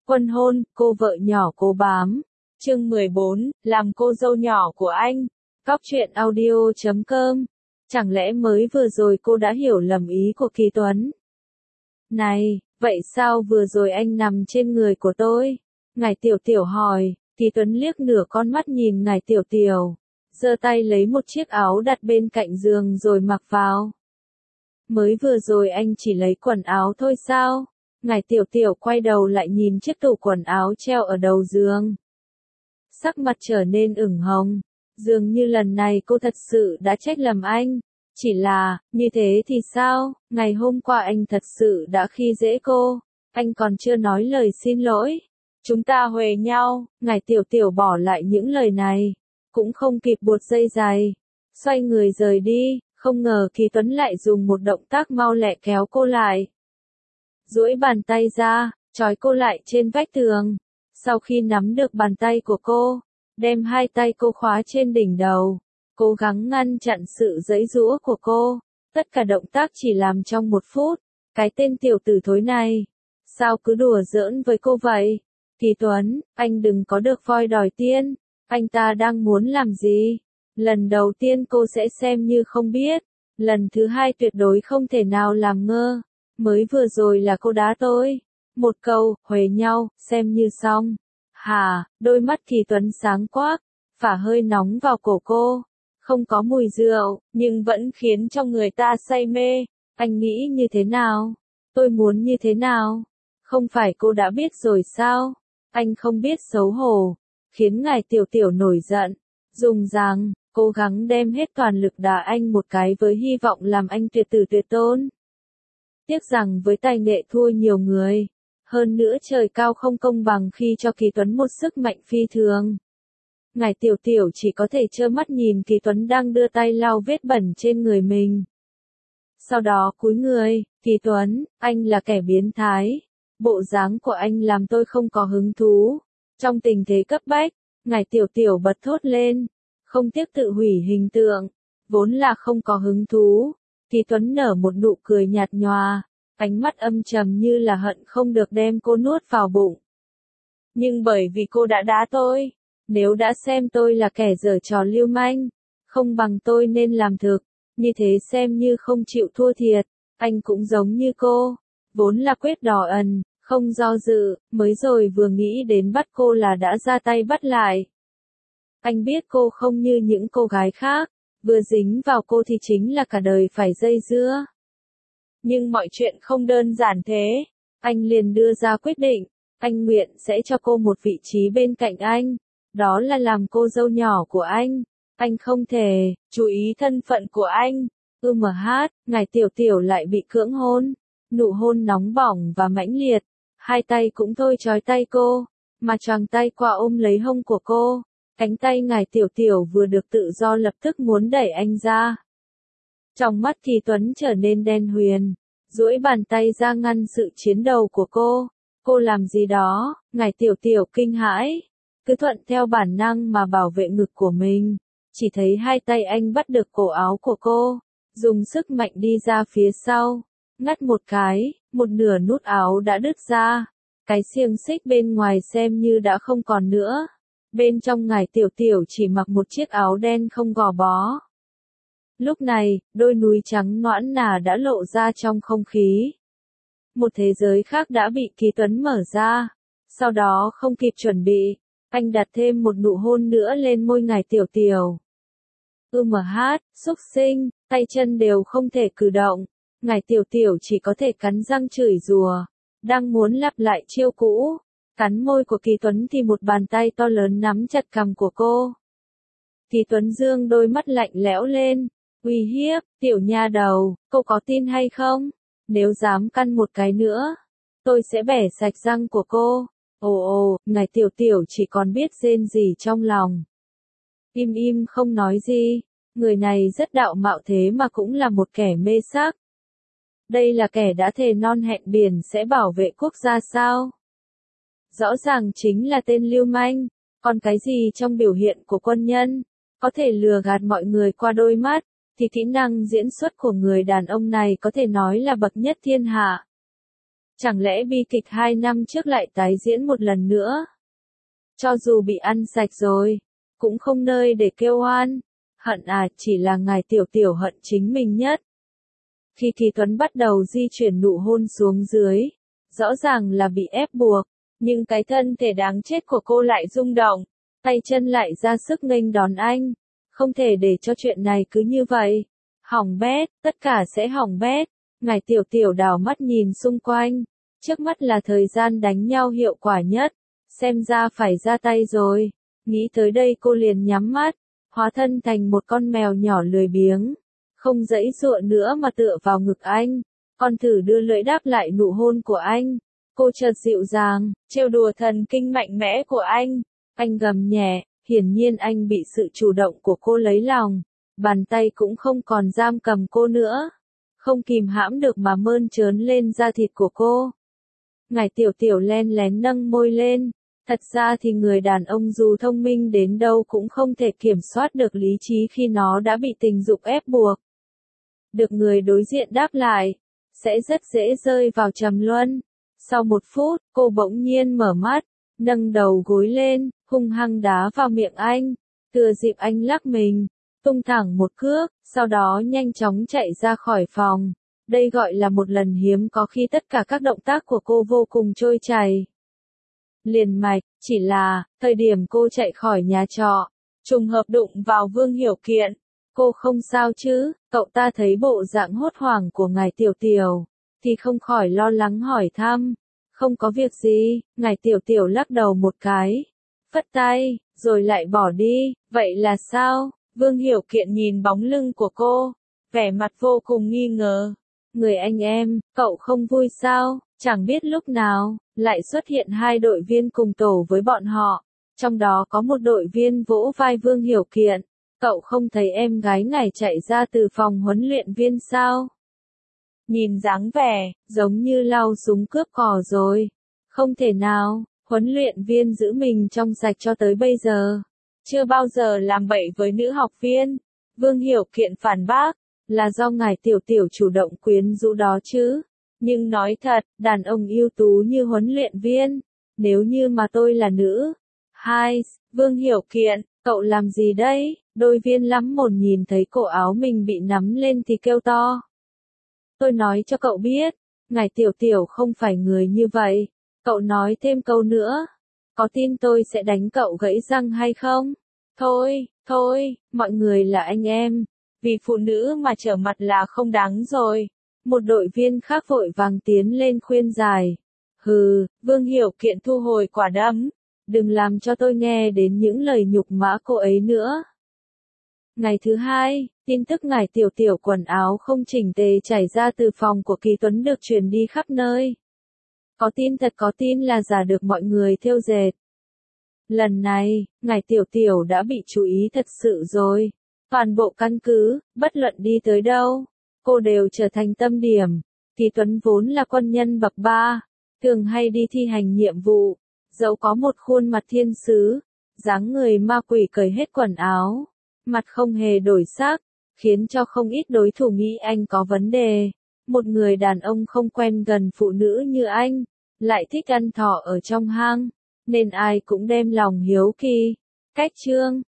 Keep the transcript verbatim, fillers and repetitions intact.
Quân hôn, cô vợ nhỏ cố bám. Chương mười bốn, làm cô dâu nhỏ của anh. Cóc truyện audio chấm com. Chẳng lẽ mới vừa rồi cô đã hiểu lầm ý của Kỳ Tuấn? Này, vậy sao vừa rồi anh nằm trên người của tôi? Ngải Tiểu Tiểu hỏi. Kỳ Tuấn liếc nửa con mắt nhìn Ngải Tiểu Tiểu, giơ tay lấy một chiếc áo đặt bên cạnh giường rồi mặc vào. Mới vừa rồi anh chỉ lấy quần áo thôi sao? Ngải Tiểu Tiểu quay đầu lại nhìn chiếc tủ quần áo treo ở đầu giường. Sắc mặt trở nên ửng hồng, dường như lần này cô thật sự đã trách lầm anh. Chỉ là, như thế thì sao, ngày hôm qua anh thật sự đã khi dễ cô, anh còn chưa nói lời xin lỗi. Chúng ta huề nhau, Ngải Tiểu Tiểu bỏ lại những lời này, cũng không kịp buộc dây giày, xoay người rời đi, không ngờ Kỳ Tuấn lại dùng một động tác mau lẹ kéo cô lại. Duỗi bàn tay ra, trói cô lại trên vách tường. Sau khi nắm được bàn tay của cô, đem hai tay cô khóa trên đỉnh đầu, cố gắng ngăn chặn sự giãy giụa của cô. Tất cả động tác chỉ làm trong một phút. Cái tên tiểu tử thối này, sao cứ đùa giỡn với cô vậy? Kỳ Tuấn, anh đừng có được voi đòi tiên. Anh ta đang muốn làm gì? Lần đầu tiên cô sẽ xem như không biết. Lần thứ hai tuyệt đối không thể nào làm ngơ. Mới vừa rồi là cô đá tôi. Một câu, huề nhau, xem như xong. Hà, đôi mắt Kỳ Tuấn sáng quắc, phả hơi nóng vào cổ cô. Không có mùi rượu, nhưng vẫn khiến cho người ta say mê. Anh nghĩ như thế nào? Tôi muốn như thế nào? Không phải cô đã biết rồi sao? Anh không biết xấu hổ, khiến Ngải Tiểu Tiểu nổi giận, dùng rằng, cố gắng đem hết toàn lực đá anh một cái với hy vọng làm anh tuyệt tử tuyệt tôn. Tiếc rằng với tài nghệ thua nhiều người, hơn nữa trời cao không công bằng khi cho Kỳ Tuấn một sức mạnh phi thường. Ngải Tiểu Tiểu chỉ có thể trơ mắt nhìn Kỳ Tuấn đang đưa tay lau vết bẩn trên người mình. Sau đó cúi người, Kỳ Tuấn, anh là kẻ biến thái. Bộ dáng của anh làm tôi không có hứng thú. Trong tình thế cấp bách, Ngải Tiểu Tiểu bật thốt lên, không tiếc tự hủy hình tượng, vốn là không có hứng thú. Kỳ Tuấn nở một nụ cười nhạt nhòa, ánh mắt âm trầm như là hận không được đem cô nuốt vào bụng. Nhưng bởi vì cô đã đá tôi, nếu đã xem tôi là kẻ giở trò lưu manh, không bằng tôi nên làm thực, như thế xem như không chịu thua thiệt. Anh cũng giống như cô, vốn là quyết đỏ ẩn, không do dự, mới rồi vừa nghĩ đến bắt cô là đã ra tay bắt lại. Anh biết cô không như những cô gái khác, vừa dính vào cô thì chính là cả đời phải dây dưa. Nhưng mọi chuyện không đơn giản thế. Anh liền đưa ra quyết định, anh nguyện sẽ cho cô một vị trí bên cạnh anh, đó là làm cô dâu nhỏ của anh. Anh không thể, chú ý thân phận của anh. Ư mà hát, Ngải Tiểu Tiểu lại bị cưỡng hôn. Nụ hôn nóng bỏng và mãnh liệt. Hai tay cũng thôi trói tay cô, mà choàng tay qua ôm lấy hông của cô. Cánh tay Ngải Tiểu Tiểu vừa được tự do lập tức muốn đẩy anh ra. Trong mắt Kỳ Tuấn trở nên đen huyền, duỗi bàn tay ra ngăn sự chiến đầu của cô. Cô làm gì đó? Ngải Tiểu Tiểu kinh hãi, cứ thuận theo bản năng mà bảo vệ ngực của mình. Chỉ thấy hai tay anh bắt được cổ áo của cô, dùng sức mạnh đi ra phía sau, ngắt một cái, một nửa nút áo đã đứt ra. Cái xiềng xích bên ngoài xem như đã không còn nữa. Bên trong Ngải Tiểu Tiểu chỉ mặc một chiếc áo đen không gò bó. Lúc này, đôi núi trắng nõn nà đã lộ ra trong không khí. Một thế giới khác đã bị Kỳ Tuấn mở ra. Sau đó không kịp chuẩn bị, anh đặt thêm một nụ hôn nữa lên môi Ngải Tiểu Tiểu. Ư mà hát, xúc sinh, tay chân đều không thể cử động. Ngải Tiểu Tiểu chỉ có thể cắn răng chửi rủa, đang muốn lặp lại chiêu cũ. Cắn môi của Kỳ Tuấn thì một bàn tay to lớn nắm chặt cằm của cô. Kỳ Tuấn dương đôi mắt lạnh lẽo lên, uy hiếp, tiểu nha đầu, cô có tin hay không? Nếu dám căn một cái nữa, tôi sẽ bẻ sạch răng của cô. Ồ ồ, Ngải Tiểu Tiểu chỉ còn biết rên rỉ trong lòng. Im im không nói gì, người này rất đạo mạo thế mà cũng là một kẻ mê sắc. Đây là kẻ đã thề non hẹn biển sẽ bảo vệ quốc gia sao? Rõ ràng chính là tên lưu manh, còn cái gì trong biểu hiện của quân nhân, có thể lừa gạt mọi người qua đôi mắt, thì kỹ năng diễn xuất của người đàn ông này có thể nói là bậc nhất thiên hạ. Chẳng lẽ bi kịch hai năm trước lại tái diễn một lần nữa? Cho dù bị ăn sạch rồi, cũng không nơi để kêu oan. Hận à, chỉ là ngài tiểu tiểu hận chính mình nhất. Khi Kỳ Tuấn bắt đầu di chuyển nụ hôn xuống dưới, rõ ràng là bị ép buộc, nhưng cái thân thể đáng chết của cô lại rung động, tay chân lại ra sức nghênh đón anh. Không thể để cho chuyện này cứ như vậy. Hỏng bét, tất cả sẽ hỏng bét. Ngài tiểu tiểu đảo mắt nhìn xung quanh. Trước mắt là thời gian đánh nhau hiệu quả nhất. Xem ra phải ra tay rồi. Nghĩ tới đây cô liền nhắm mắt, hóa thân thành một con mèo nhỏ lười biếng. Không giãy giụa nữa mà tựa vào ngực anh. Con thử đưa lưỡi đáp lại nụ hôn của anh. Cô chợt dịu dàng, trêu đùa thần kinh mạnh mẽ của anh. Anh gầm nhẹ, hiển nhiên anh bị sự chủ động của cô lấy lòng. Bàn tay cũng không còn giam cầm cô nữa. Không kìm hãm được mà mơn trớn lên da thịt của cô. Ngài tiểu tiểu len lén nâng môi lên. Thật ra thì người đàn ông dù thông minh đến đâu cũng không thể kiểm soát được lý trí khi nó đã bị tình dục ép buộc. Được người đối diện đáp lại, sẽ rất dễ rơi vào trầm luân. Sau một phút, cô bỗng nhiên mở mắt, nâng đầu gối lên, hung hăng đá vào miệng anh, thừa dịp anh lắc mình, tung thẳng một cước, sau đó nhanh chóng chạy ra khỏi phòng. Đây gọi là một lần hiếm có khi tất cả các động tác của cô vô cùng trôi chảy. Liền mạch, chỉ là, thời điểm cô chạy khỏi nhà trọ, trùng hợp đụng vào Vương Hiểu Kiện. Cô không sao chứ? Cậu ta thấy bộ dạng hốt hoảng của ngài tiểu tiểu, thì không khỏi lo lắng hỏi thăm. Không có việc gì, ngài tiểu tiểu lắc đầu một cái, phất tay, rồi lại bỏ đi. Vậy là sao? Vương Hiểu Kiện nhìn bóng lưng của cô, vẻ mặt vô cùng nghi ngờ. Người anh em, cậu không vui sao? Chẳng biết lúc nào, lại xuất hiện hai đội viên cùng tổ với bọn họ. Trong đó có một đội viên vỗ vai Vương Hiểu Kiện. Cậu không thấy em gái ngài chạy ra từ phòng huấn luyện viên sao? Nhìn dáng vẻ, giống như lau súng cướp cò rồi. Không thể nào, huấn luyện viên giữ mình trong sạch cho tới bây giờ. Chưa bao giờ làm bậy với nữ học viên. Vương Hiểu Kiện phản bác, là do ngài tiểu tiểu chủ động quyến rũ đó chứ. Nhưng nói thật, đàn ông ưu tú như huấn luyện viên, nếu như mà tôi là nữ. Hai, Vương Hiểu Kiện, cậu làm gì đấy? Đôi viên lắm mồn nhìn thấy cổ áo mình bị nắm lên thì kêu to. Tôi nói cho cậu biết, ngài tiểu tiểu không phải người như vậy. Cậu nói thêm câu nữa, có tin tôi sẽ đánh cậu gãy răng hay không? Thôi, thôi, mọi người là anh em, vì phụ nữ mà trở mặt là không đáng rồi. Một đội viên khác vội vàng tiến lên khuyên giải. Hừ, Vương Hiểu Kiện thu hồi quả đấm. Đừng làm cho tôi nghe đến những lời nhục mạ cô ấy nữa. Ngày thứ hai, tin tức ngài tiểu tiểu quần áo không chỉnh tề chảy ra từ phòng của Kỳ Tuấn được truyền đi khắp nơi. Có tin thật có tin là giả được mọi người thêu dệt. Lần này, ngài tiểu tiểu đã bị chú ý thật sự rồi. Toàn bộ căn cứ, bất luận đi tới đâu, cô đều trở thành tâm điểm. Kỳ Tuấn vốn là quân nhân bậc ba, thường hay đi thi hành nhiệm vụ, dẫu có một khuôn mặt thiên sứ, dáng người ma quỷ cởi hết quần áo, mặt không hề đổi sắc, khiến cho không ít đối thủ nghĩ anh có vấn đề. Một người đàn ông không quen gần phụ nữ như anh, lại thích ăn thỏ ở trong hang, nên ai cũng đem lòng hiếu kỳ. Cách chương